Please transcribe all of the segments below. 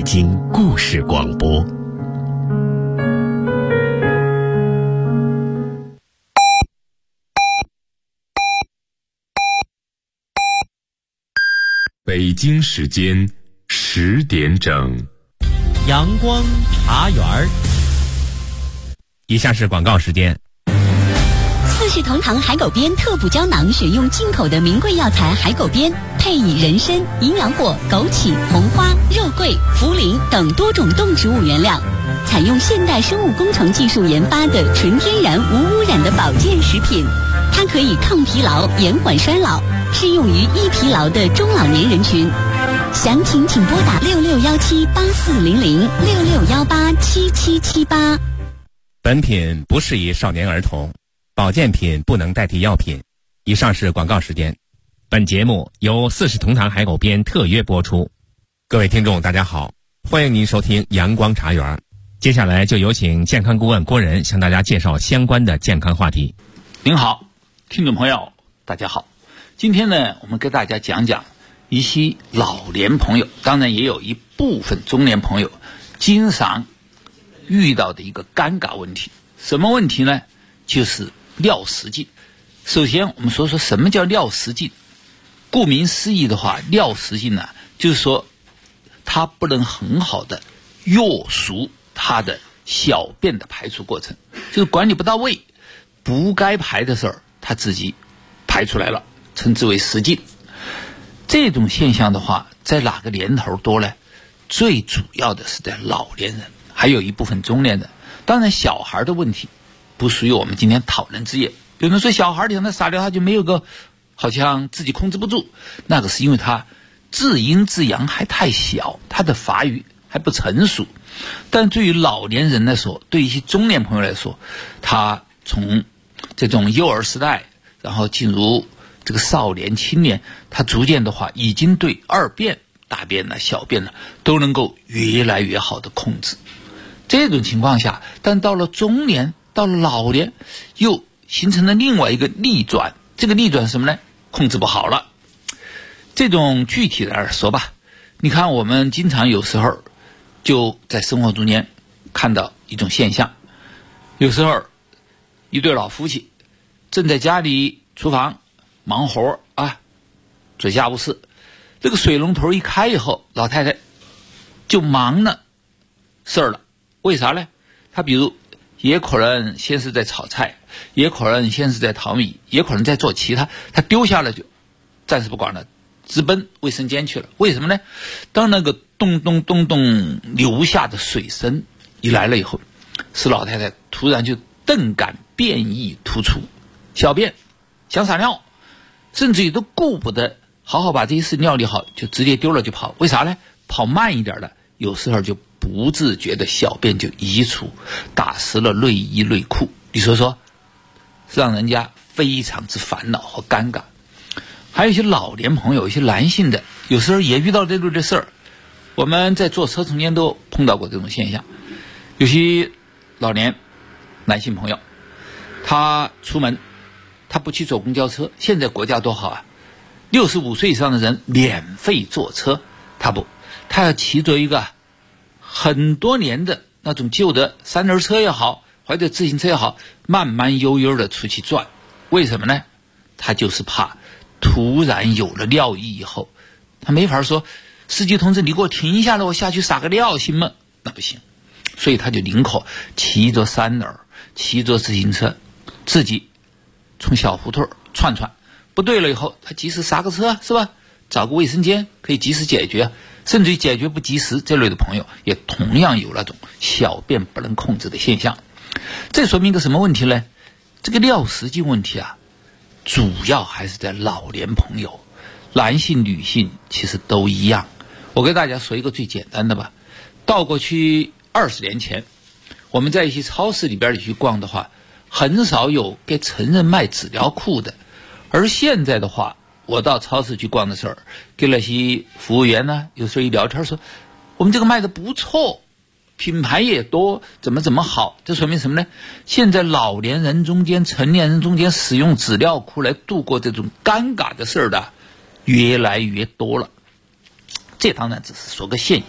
京故事广播。 北京时间10点整， 阳光茶园儿。以下是广告时间。 四世同堂海狗鞭特补胶囊，选用进口的名贵药材海狗鞭，配以人参、营养果、枸杞、红花、肉桂、茯苓等多种动植物原料，采用现代生物工程技术研发的纯天然无污染的保健食品。它可以抗疲劳、延缓衰老，适用于易疲劳的中老年人群。详情请拨打6617840066187778。 本品不适宜少年儿童，保健品不能代替药品。以上是广告时间。本节目由四世同堂海狗鞭特约播出。各位听众大家好，欢迎您收听阳光茶园。接下来就有请健康顾问郭仁向大家介绍相关的健康话题。 您好，听众朋友大家好。今天呢，我们给大家讲讲一些老年朋友，当然也有一部分中年朋友经常遇到的一个尴尬问题。什么问题呢？就是尿失禁。首先我们说什么叫尿失禁。顾名思义的话，尿失禁呢，就是说它不能很好的约束它的小便的排出过程，就是管理不到位，不该排的事儿它自己排出来了，称之为失禁。这种现象的话，在哪个年头多呢？最主要的是在老年人，还有一部分中年人。当然小孩的问题不属于我们今天讨论之业。有人说小孩里他撒尿他就没有个好像自己控制不住，那个是因为他自阴自阳还太小，他的发育还不成熟。但对于老年人来说，对于一些中年朋友来说，他从这种幼儿时代然后进入这个少年青年，他逐渐的话已经对二便大便呢小便呢都能够越来越好的控制。这种情况下，但到了中年到了老年又形成了另外一个逆转。这个逆转是什么呢？控制不好了。这种具体的说吧，你看我们经常有时候就在生活中间看到一种现象，有时候一对老夫妻正在家里厨房忙活啊，做家务事，这个水龙头一开以后，老太太就忙了事儿了。为啥呢？她比如也可能先是在炒菜，也可能先是在淘米，也可能在做其他，她丢下了就暂时不管了，直奔卫生间去了。为什么呢？当那个咚咚咚咚流下的水声一来了以后，使老太太突然就顿感便意突出，小便想撒尿，甚至于都顾不得好好把这些事料理好，就直接丢了就跑。为啥呢？跑慢一点的有时候就不自觉的小便就溢出，打湿了内衣内裤。你说说，让人家非常之烦恼和尴尬。还有一些老年朋友，一些男性的，有时候也遇到这类的事儿。我们在坐车中间都碰到过这种现象。有些老年男性朋友，他出门他不去坐公交车，现在国家多好啊，65岁以上的人免费坐车，他不，他要骑着一个很多年的那种旧的三轮车也好，或者自行车也好，慢慢悠悠的出去转。为什么呢？他就是怕突然有了尿意以后，他没法说司机同志你给我停下来，我下去撒个尿行吗？那不行。所以他就宁可骑着三轮骑着自行车，自己从小胡同串串，不对了以后他及时刹个车是吧，找个卫生间可以及时解决。甚至于解决不及时，这类的朋友也同样有那种小便不能控制的现象。这说明一个什么问题呢？这个尿失禁问题啊，主要还是在老年朋友，男性女性其实都一样。我给大家说一个最简单的吧。到过去20年前，我们在一些超市里边去逛的话，很少有给成人卖纸尿裤的。而现在的话，我到超市去逛的时候，跟那些服务员呢，有时候一聊天说，我们这个卖的不错，品牌也多，怎么好。这说明什么呢？现在老年人中间、成年人中间使用纸尿裤来度过这种尴尬的事儿的越来越多了。这当然只是说个现象。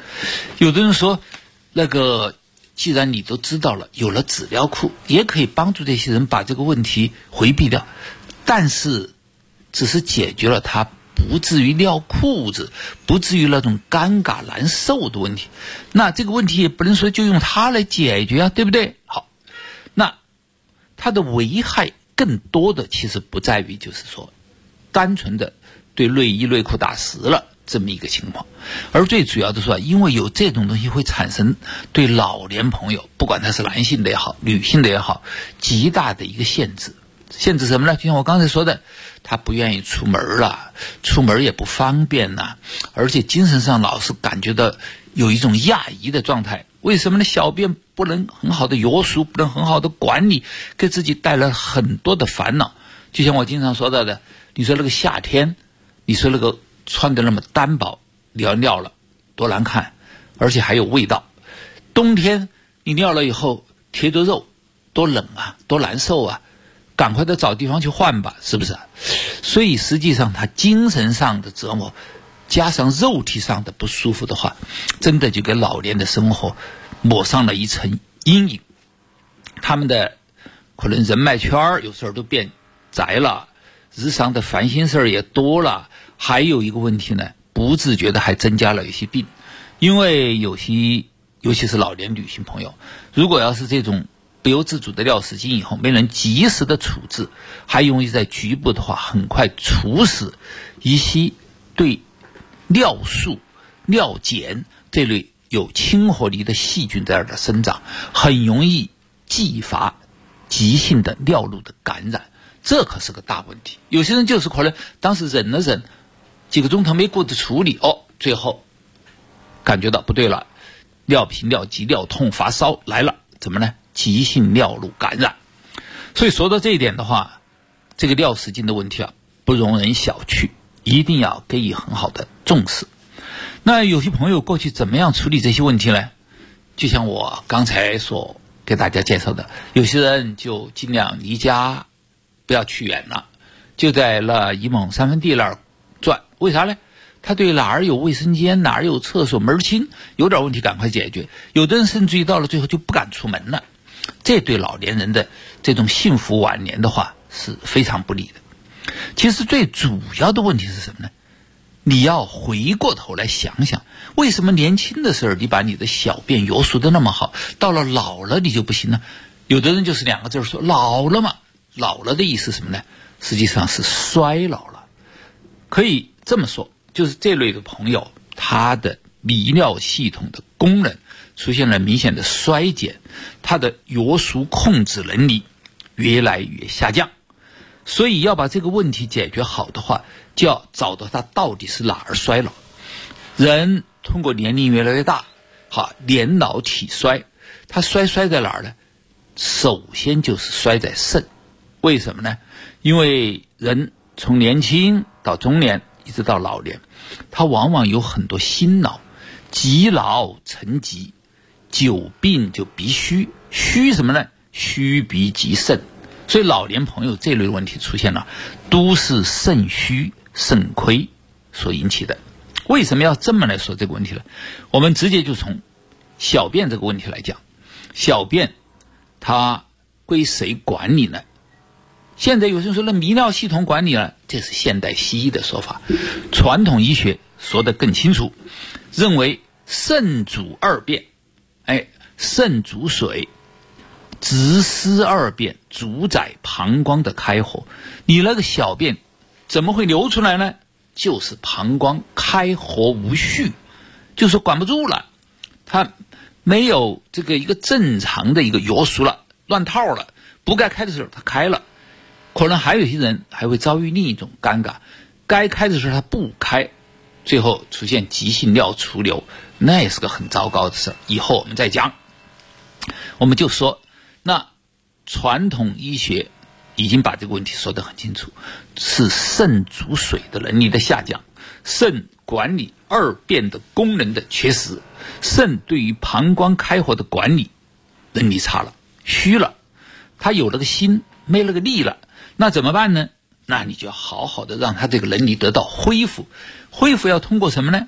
有的人说，既然你都知道了，有了纸尿裤，也可以帮助这些人把这个问题回避掉，但是只是解决了他不至于尿裤子，不至于那种尴尬难受的问题。那这个问题也不能说就用它来解决啊，对不对？好，那它的危害更多的其实不在于就是说单纯的对内衣内裤打湿了这么一个情况，而最主要的说，因为有这种东西会产生对老年朋友，不管他是男性的也好，女性的也好，极大的一个限制。限制什么呢？就像我刚才说的，他不愿意出门了，出门也不方便了，而且精神上老是感觉到有一种压抑的状态。为什么呢？小便不能很好的约束，不能很好的管理，给自己带来很多的烦恼。就像我经常说到的，你说那个夏天，你说那个穿的那么单薄，你要尿了多难看，而且还有味道。冬天你尿了以后贴着肉，多冷啊，多难受啊，赶快的找地方去换吧，是不是？所以实际上他精神上的折磨加上肉体上的不舒服的话，真的就给老年的生活抹上了一层阴影。他们的可能人脉圈有时候都变窄了，日常的烦心事儿也多了，还有一个问题呢，不自觉的还增加了一些病。因为有些尤其是老年女性朋友，如果要是这种不由自主的尿失禁以后没能及时的处置，还容易在局部的话很快促使一些对尿素、尿碱这类有亲和力的细菌在这儿的生长，很容易继发急性的尿路的感染，这可是个大问题。有些人就是可能当时忍了忍，几个钟头没顾着处理，最后感觉到不对了，尿频、尿急、尿痛、发烧来了，怎么呢？急性尿路感染。所以说到这一点的话，这个尿失禁的问题不容人小觑，一定要给予很好的重视。那有些朋友过去怎么样处理这些问题呢？就像我刚才所给大家介绍的，有些人就尽量离家不要去远了，就在那一亩三分地那儿转。为啥呢？他对哪儿有卫生间，哪儿有厕所门清，有点问题赶快解决。有的人甚至于到了最后就不敢出门了，这对老年人的这种幸福晚年的话是非常不利的。其实最主要的问题是什么呢？你要回过头来想想，为什么年轻的时候你把你的小便约束得那么好，到了老了你就不行呢？有的人就是两个字说老了嘛。老了的意思是什么呢？实际上是衰老了。可以这么说，就是这类的朋友，他的泌尿系统的功能出现了明显的衰减，他的约束控制能力越来越下降。所以要把这个问题解决好的话，就要找到他到底是哪儿衰老。人通过年龄越来越大，年老体衰，他衰在哪儿呢？首先就是衰在肾。为什么呢？因为人从年轻到中年一直到老年，他往往有很多心恼，积劳成疾，久病就必虚，虚什么呢？虚脾极肾。所以老年朋友这类问题出现了，都是肾虚肾亏所引起的。为什么要这么来说这个问题呢？我们直接就从小便这个问题来讲，小便它归谁管理呢？现在有人说那泌尿系统管理了，这是现代西医的说法。传统医学说得更清楚，认为肾主二便，肾主水，直司二便，主宰膀胱的开合。你那个小便怎么会流出来呢？就是膀胱开合无序，就是管不住了，它没有这个一个正常的一个约束了，乱套了，不该开的时候它开了。可能还有些人还会遭遇另一种尴尬，该开的时候它不开，最后出现急性尿储留，那也是个很糟糕的事，以后我们再讲。我们就说，那传统医学已经把这个问题说得很清楚，是肾主水的能力的下降，肾管理二便的功能的缺失，肾对于膀胱开合的管理能力差了，虚了，他有了个心没了个力了，那怎么办呢？那你就要好好的让他这个能力得到恢复。恢复要通过什么呢？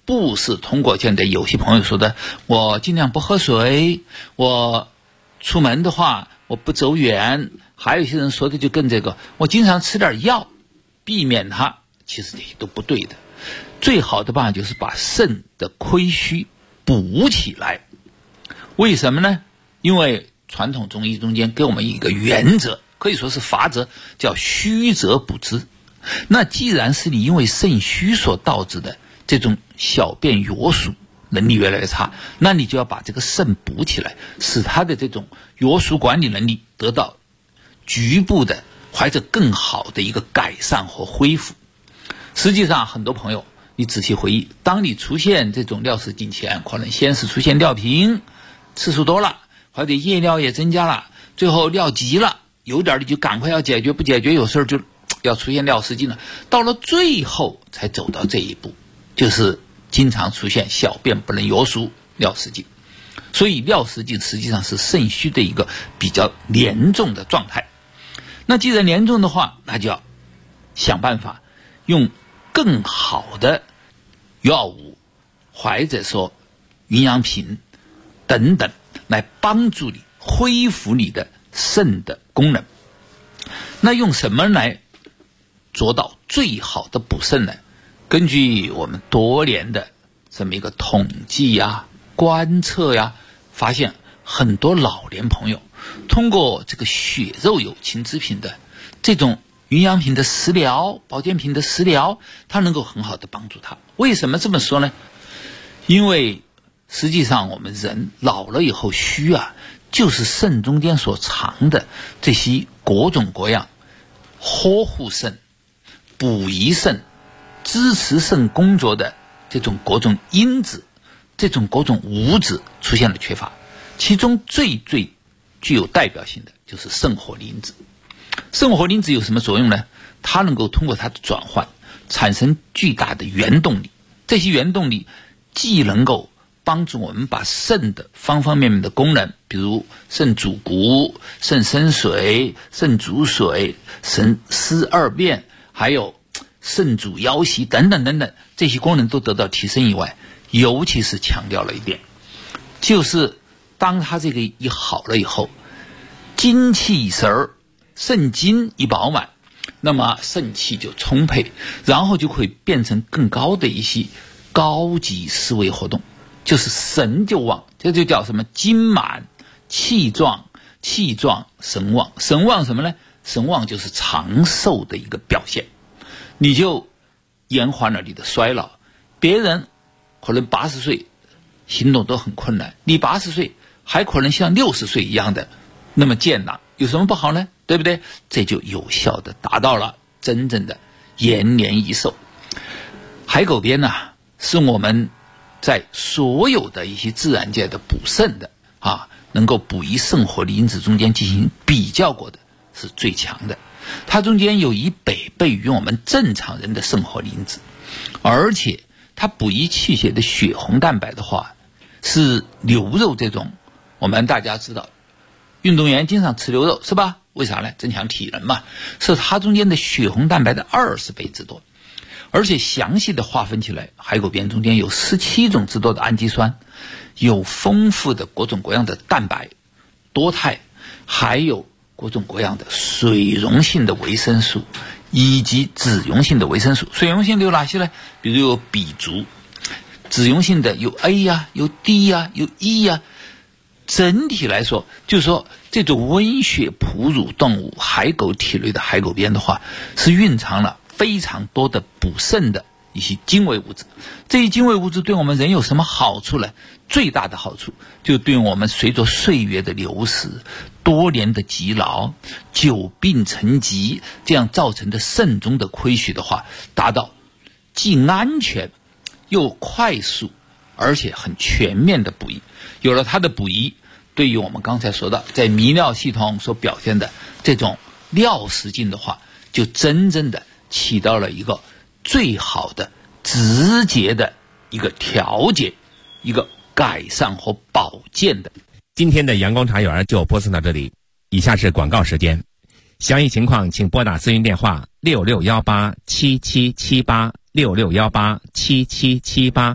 不是通过现在有些朋友说的，我尽量不喝水，我出门的话我不走远，还有一些人说的就跟这个，我经常吃点药，避免它，其实这些都不对的。最好的办法就是把肾的亏虚补起来。为什么呢？因为传统中医中间给我们一个原则，可以说是法则，叫虚则补之。那既然是你因为肾虚所导致的这种小便约束能力越来越差，那你就要把这个肾补起来，使它的这种约束管理能力得到局部的或者更好的一个改善和恢复。实际上很多朋友你仔细回忆，当你出现这种尿失禁前，可能先是出现尿频，次数多了，或者夜尿也增加了，最后尿急了，有点你就赶快要解决，不解决有事就要出现尿失禁了，到了最后才走到这一步，就是经常出现小便不能约束，尿失禁。所以尿失禁实际上是肾虚的一个比较严重的状态。那既然严重的话，那就要想办法用更好的药物或者说营养品等等来帮助你恢复你的肾的功能。那用什么来做到最好的补肾呢？根据我们多年的这么一个统计呀、观测呀，发现很多老年朋友通过这个血肉有情之品的这种营养品的食疗、保健品的食疗，它能够很好的帮助他。为什么这么说呢？因为实际上我们人老了以后虚啊，就是肾中间所藏的这些各种各样呵护肾、补益肾、支持肾工作的这种各种因子、这种各种物质出现了缺乏。其中最具有代表性的就是肾活磷脂。肾活磷脂有什么作用呢？它能够通过它的转换产生巨大的原动力，这些原动力既能够帮助我们把肾的方方面面的功能，比如肾主骨、肾生水、肾主水、肾司二便，还有肾主腰息等等等等，这些功能都得到提升以外，尤其是强调了一点，就是当它这个一好了以后，精气一神，肾精一饱满，那么肾气就充沛，然后就会变成更高的一些高级思维活动，就是神就旺，这就叫什么精满气壮，气壮神旺。神旺什么呢？神旺就是长寿的一个表现，你就延缓了你的衰老。别人可能80岁行动都很困难，你80岁还可能像60岁一样的那么健朗，有什么不好呢？对不对？这就有效的达到了真正的延年益寿。海狗鞭呢，是我们在所有的一些自然界的补肾的能够补益肾活磷脂中间进行比较过的是最强的。它中间有100倍于我们正常人的肾活磷脂，而且它补益气血的血红蛋白的话，是牛肉这种我们大家知道运动员经常吃牛肉是吧？为啥呢？增强体能嘛，是它中间的血红蛋白的20倍之多。而且详细的划分起来，海狗鞭中间有17种之多的氨基酸，有丰富的各种各样的蛋白、多肽，还有各种各样的水溶性的维生素以及脂溶性的维生素。水溶性的有哪些呢？比如有吡族，脂溶性的有 A 呀、有 D 呀、有 E 呀。整体来说，就是说这种温血哺乳动物海狗体内的海狗鞭的话，是蕴藏了非常多的补肾的一些精微物质。这些精微物质对我们人有什么好处呢？最大的好处就对我们随着岁月的流逝、多年的积劳、久病成疾这样造成的肾中的亏虚的话，达到既安全又快速而且很全面的补益。有了它的补益，对于我们刚才说的在泌尿系统所表现的这种尿失禁的话，就真正的起到了一个最好的直接的一个调节、一个改善和保健的。 今天的阳光茶园就播送到这里，以下是广告时间。详细情况请拨打咨询电话6618777866187778，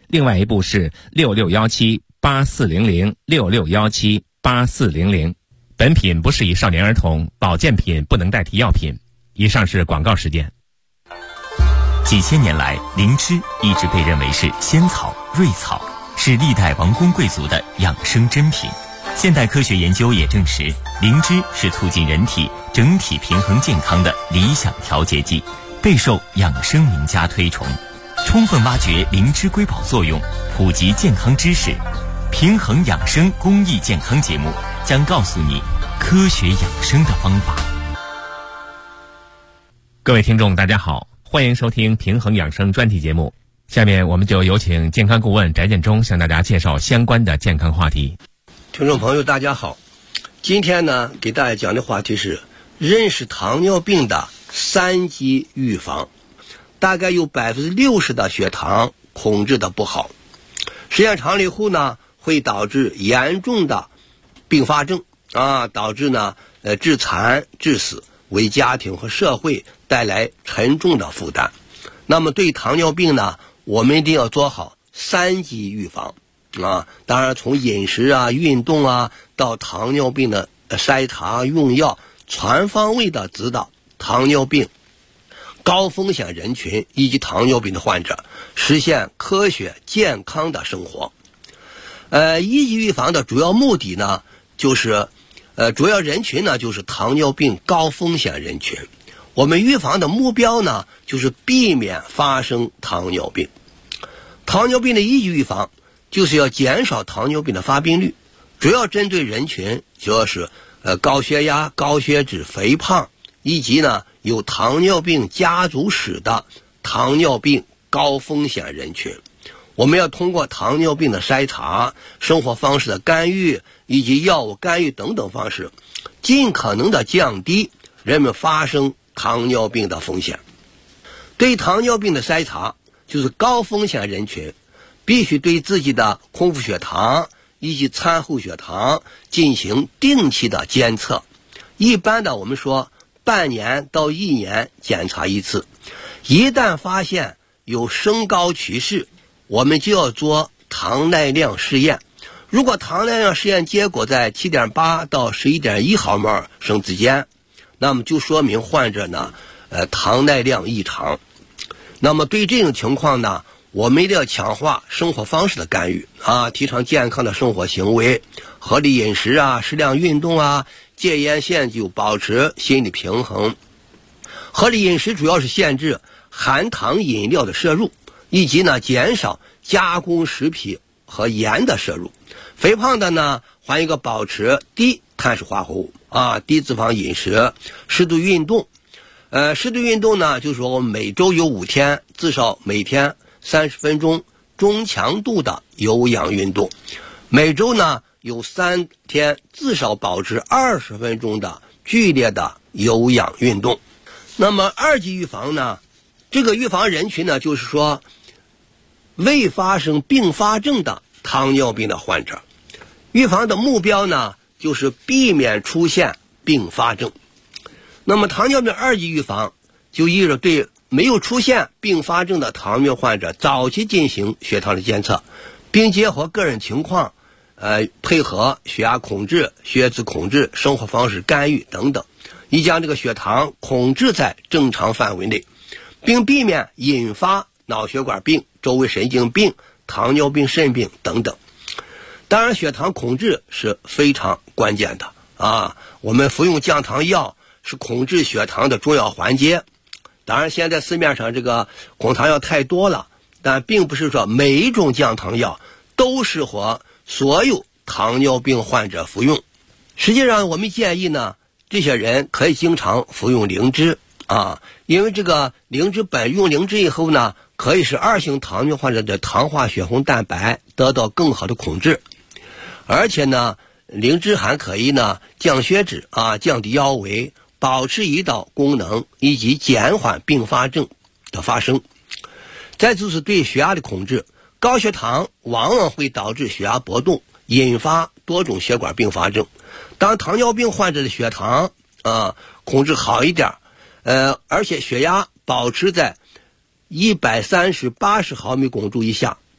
另外一部是66178400，66178400。本品不适宜少年儿童，保健品不能代替药品。以上是广告时间。 几千年来，灵芝一直被认为是仙草、瑞草，是历代王公贵族的养生珍品。现代科学研究也证实，灵芝是促进人体整体平衡健康的理想调节剂，备受养生名家推崇。充分挖掘灵芝瑰宝作用，普及健康知识，平衡养生公益健康节目将告诉你科学养生的方法。 各位听众大家好，欢迎收听平衡养生专题节目。下面我们就有请健康顾问翟建中向大家介绍相关的健康话题。 听众朋友大家好，今天呢给大家讲的话题是认识糖尿病的3级预防。大概有60%的血糖控制的不好，时间长了以后呢，会导致严重的并发症导致呢致残致死，为家庭和社会带来沉重的负担。那么对糖尿病呢，我们一定要做好3级预防当然从饮食运动到糖尿病的筛查用药，全方位的指导糖尿病高风险人群以及糖尿病的患者实现科学健康的生活。1级预防的主要目的呢，就是主要人群呢就是糖尿病高风险人群。我们预防的目标呢，就是避免发生糖尿病。糖尿病的1级预防就是要减少糖尿病的发病率，主要针对人群就是高血压、高血脂、肥胖，以及呢有糖尿病家族史的糖尿病高风险人群。我们要通过糖尿病的筛查、生活方式的干预以及药物干预等等方式，尽可能的降低人们发生糖尿病的风险。对糖尿病的筛查，就是高风险人群必须对自己的空腹血糖以及餐后血糖进行定期的监测，一般的我们说半年到1年检查一次。一旦发现有升高趋势，我们就要做糖耐量试验。如果糖耐量试验结果在 7.8 到 11.1 毫摩尔升之间，那么就说明患者呢糖耐量异常。那么对这种情况呢，我们一定要强化生活方式的干预提倡健康的生活行为，合理饮食适量运动戒烟限酒，保持心理平衡。合理饮食主要是限制含糖饮料的摄入，以及呢减少加工食品和盐的摄入。肥胖的呢，还有一个保持低碳水化合物低脂肪饮食，适度运动。适度运动呢，就是说我们每周有5天，至少每天30分钟中强度的有氧运动，每周呢有3天至少保持20分钟的剧烈的有氧运动。那么2级预防呢，这个预防人群呢，就是说未发生并发症的糖尿病的患者。预防的目标呢，就是避免出现并发症。那么糖尿病2级预防就意味着对没有出现并发症的糖尿病患者早期进行血糖的监测，并结合个人情况配合血压控制、血脂控制、生活方式干预等等，以将这个血糖控制在正常范围内，并避免引发脑血管病、周围神经病、糖尿病、肾病等等。当然血糖控制是非常关键的我们服用降糖药是控制血糖的重要环节。当然现在市面上这个控糖药太多了，但并不是说每一种降糖药都适合所有糖尿病患者服用。实际上我们建议呢，这些人可以经常服用灵芝因为这个灵芝用灵芝以后呢，可以使2型糖尿病患者的糖化血红蛋白得到更好的控制。而且呢，灵芝还可以呢降血脂降低腰围，保持胰岛功能，以及减缓并发症的发生。再就是对血压的控制，高血糖往往会导致血压波动，引发多种血管并发症。当糖尿病患者的血糖控制好一点而且血压保持在130/80毫米汞柱以下，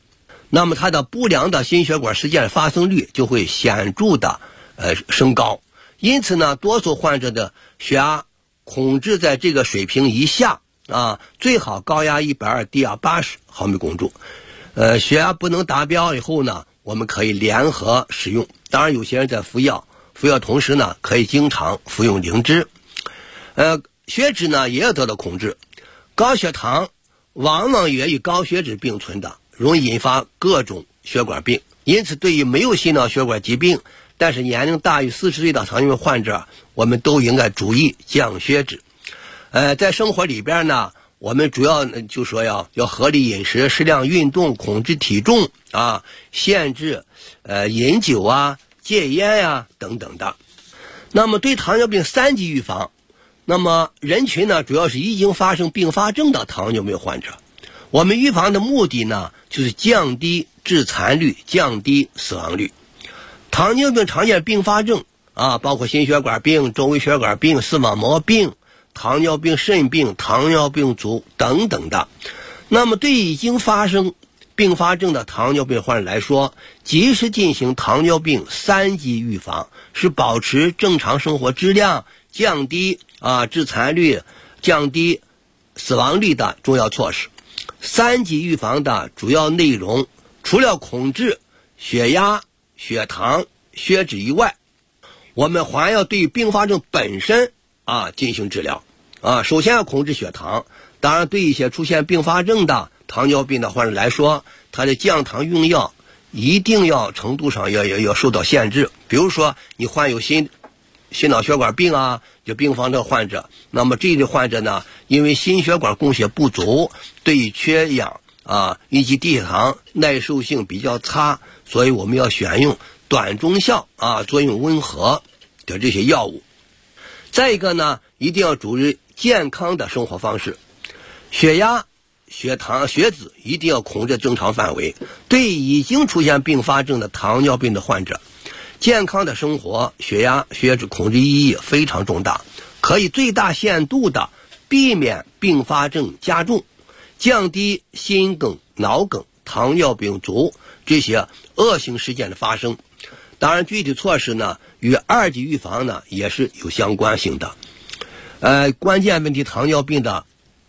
那么它的不良的心血管事件发生率就会显著的升高。因此呢，多数患者的血压控制在这个水平以下啊，最好高压120，低压80毫米汞柱。血压不能达标以后呢，我们可以联合使用。当然，有些人在服药同时呢，可以经常服用灵芝。血脂呢也要得到控制。高血糖往往也与高血脂并存的，容易引发各种血管病。因此，对于没有心脑血管疾病，但是年龄大于40岁的糖尿病患者，我们都应该注意降血脂。在生活里边呢，我们主要就说要合理饮食，适量运动，控制体重啊，限制饮酒啊，戒烟呀等等的。那么对糖尿病3级预防，那么人群呢主要是已经发生并发症的糖尿病患者。我们预防的目的呢，就是降低致残率，降低死亡率。糖尿病常见并发症啊，包括心血管病、周围血管病、视网膜病、糖尿病肾病、糖尿病足等等的。那么对已经发生并发症的糖尿病患者来说，及时进行糖尿病3级预防，是保持正常生活质量，降低致残率，降低死亡率的重要措施。3级预防的主要内容，除了控制血压、血糖、血脂以外，我们还要对并发症本身进行治疗首先要控制血糖。当然，对一些出现并发症的糖尿病的患者来说，他的降糖用药一定要程度上要受到限制。比如说你患有心脑血管病就并发症患者，那么这类患者呢，因为心血管供血不足，对于缺氧以及低血糖耐受性比较差，所以我们要选用短中效作用温和的这些药物。再一个呢，一定要注意健康的生活方式，血压、血糖、血脂一定要控制正常范围。对已经出现并发症的糖尿病的患者，健康的生活，血压、血脂控制意义非常重大，可以最大限度的避免并发症加重，降低心梗、脑梗、糖尿病足这些恶性事件的发生。当然，具体措施呢，与2级预防呢也是有相关性的。关键问题糖尿病的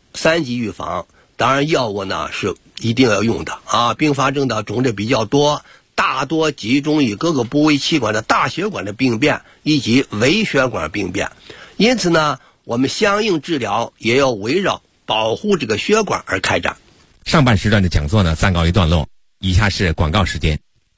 3级预防，当然药物呢是一定要用的并发症的种类比较多，大多集中于各个部位器官的大血管的病变以及微血管病变。因此呢，我们相应治疗也要围绕保护这个血管而开展。 上半时段的讲座呢暂告一段落，以下是广告时间。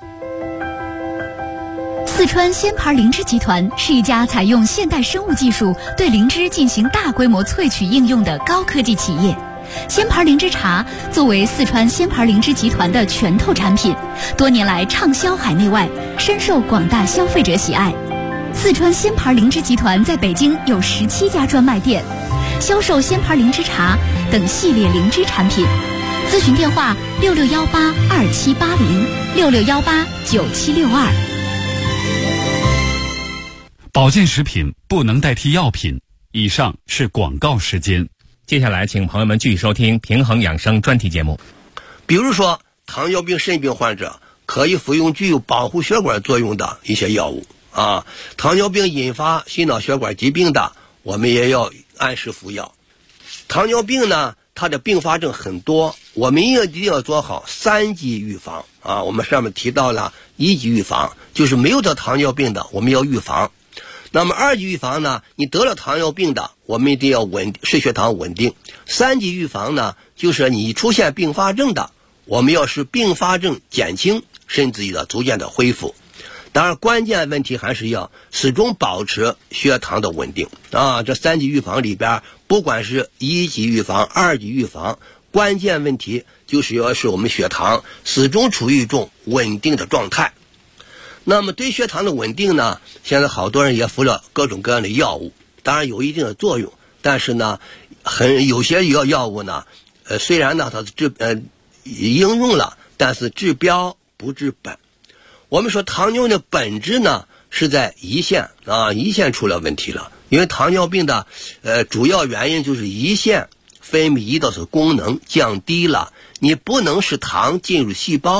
四川仙牌灵芝集团是一家采用现代生物技术对灵芝进行大规模萃取应用的高科技企业。仙牌灵芝茶作为四川仙牌灵芝集团的拳头产品，多年来畅销海内外，深受广大消费者喜爱。四川仙牌灵芝集团在北京有17家专卖店，销售仙牌灵芝茶等系列灵芝产品。咨询电话66182780，66189762。 保健食品不能代替药品。以上是广告时间。 接下来请朋友们继续收听平衡养生专题节目。 比如说糖尿病肾病患者可以服用具有保护血管作用的一些药物糖尿病引发心脑血管疾病的，我们也要按时服药。糖尿病呢，它的并发症很多，我们一定要做好3级预防我们上面提到了1级预防，就是没有得糖尿病的我们要预防。那么2级预防呢，你得了糖尿病的，我们一定要使血糖稳定。3级预防呢，就是你出现并发症的，我们要使并发症减轻，甚至于逐渐的恢复。当然，关键问题还是要始终保持血糖的稳定这3级预防里边，不管是1级预防、2级预防，关键问题就是要使我们血糖始终处于一种稳定的状态。那么对血糖的稳定呢，现在好多人也服了各种各样的药物，当然有一定的作用，但是呢，有些药物呢，虽然呢它应用了，但是治标不治本。我们说糖尿病的本质呢是在胰腺胰腺出了问题了。因为糖尿病的主要原因就是胰腺分泌胰岛素功能降低了，你不能使糖进入细胞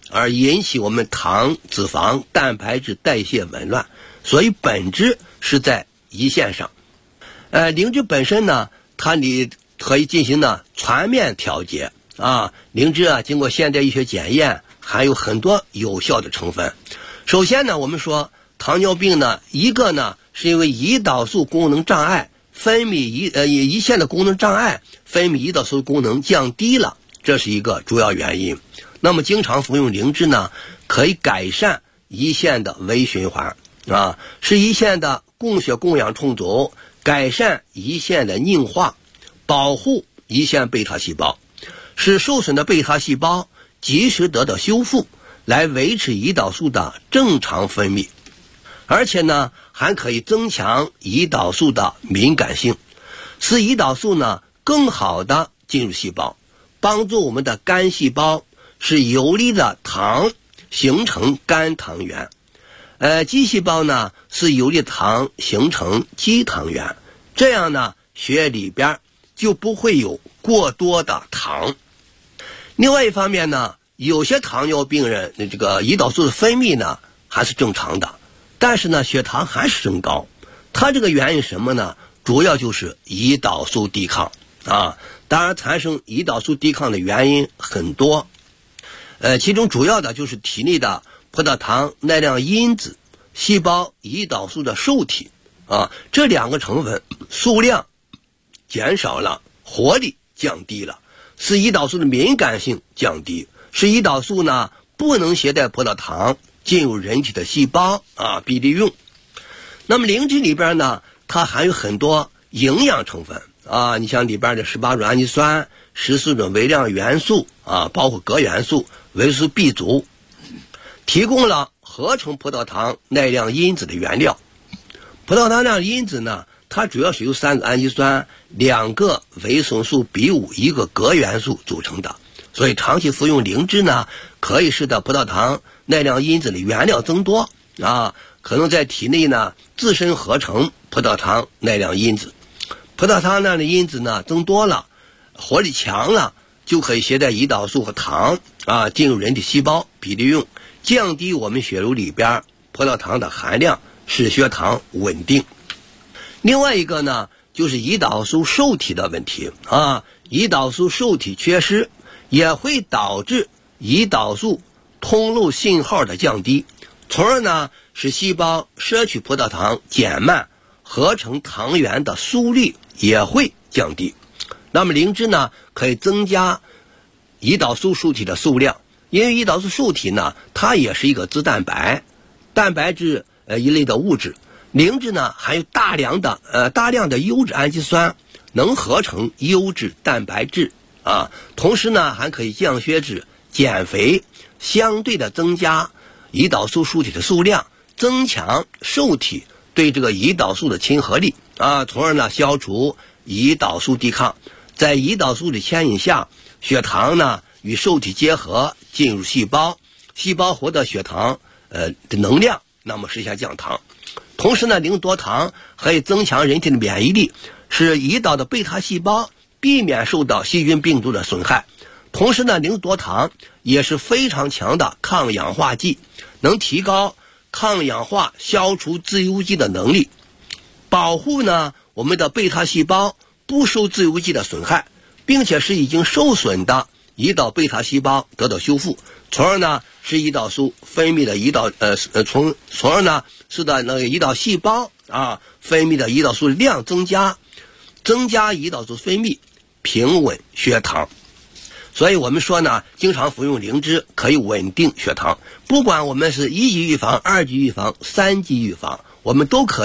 而引起我们糖、脂肪、蛋白质代谢紊乱，所以本质是在胰腺上。灵芝本身呢，你可以进行呢全面调节啊。灵芝啊，经过现代医学检验，含有很多有效的成分。首先呢，我们说糖尿病呢，一个呢是因为胰岛素功能障碍，分泌胰腺的功能障碍，分泌胰岛素功能降低了，这是一个主要原因。那么经常服用灵芝呢，可以改善胰腺的微循环啊，使胰腺的供血供氧充足，改善胰腺的硬化，保护胰腺贝塔细胞，使受损的贝塔细胞及时得到修复，来维持胰岛素的正常分泌。而且呢，还可以增强胰岛素的敏感性，使胰岛素呢更好的进入细胞，帮助我们的肝细胞使游离的糖形成肝糖原，肌细胞呢使游离糖形成肌糖原，这样呢血液里边就不会有过多的糖。另外一方面呢，有些糖尿病人的这个胰岛素的分泌呢还是正常的，但是呢血糖还是升高。它这个原因什么呢？主要就是胰岛素抵抗啊。当然产生胰岛素抵抗的原因很多，其中主要的就是体内的葡萄糖耐量因子、细胞胰岛素的受体啊，这两个成分数量减少了，活力降低了，使胰岛素的敏感性降低，使胰岛素呢不能携带葡萄糖进入人体的细胞啊，被利用。那么灵芝里边呢，它含有很多营养成分啊，你像里边的18种氨基酸、14种微量元素啊，包括铬元素、维生素 B 族，提供了合成葡萄糖耐量因子的原料。葡萄糖耐量因子呢，它主要是由3个氨基酸、2个维生素 B5、1个铬元素组成的。所以长期服用灵芝呢，可以使得葡萄糖耐量因子的原料增多啊，可能在体内呢自身合成葡萄糖耐量因子。葡萄糖耐量因子呢增多了，活力强了，就可以携带胰岛素和糖啊进入人体细胞被利用，降低我们血流里边葡萄糖的含量，使血糖稳定。另外一个呢，就是胰岛素受体的问题啊，胰岛素受体缺失也会导致胰岛素通路信号的降低，从而呢使细胞摄取葡萄糖减慢，合成糖原的速率也会降低。那么灵芝呢，可以增加胰岛素受体的数量，因为胰岛素受体呢，它也是一个脂蛋白、蛋白质一类的物质。灵芝呢含有大量的优质氨基酸，能合成优质蛋白质啊，同时呢还可以降血脂、减肥，相对的增加胰岛素受体的数量，增强受体对这个胰岛素的亲和力啊，从而呢消除胰岛素抵抗。在胰岛素的牵引下，血糖呢与受体结合进入细胞，细胞获得血糖的能量，那么实现降糖。同时呢，灵多糖可以增强人体的免疫力，使胰岛的贝塔细胞避免受到细菌病毒的损害。同时呢，灵多糖也是非常强的抗氧化剂，能提高抗氧化消除自由基的能力，保护呢我们的贝塔细胞不受自由基的损害，并且使已经受损的胰岛贝塔细胞得到修复，从而呢使胰岛素分泌的从而呢使得那个胰岛细胞啊分泌的胰岛素量增加胰岛素分泌，平稳血糖。所以我们说呢，经常服用灵芝可以稳定血糖，不管我们是1级预防、2级预防、3级预防，我们都可以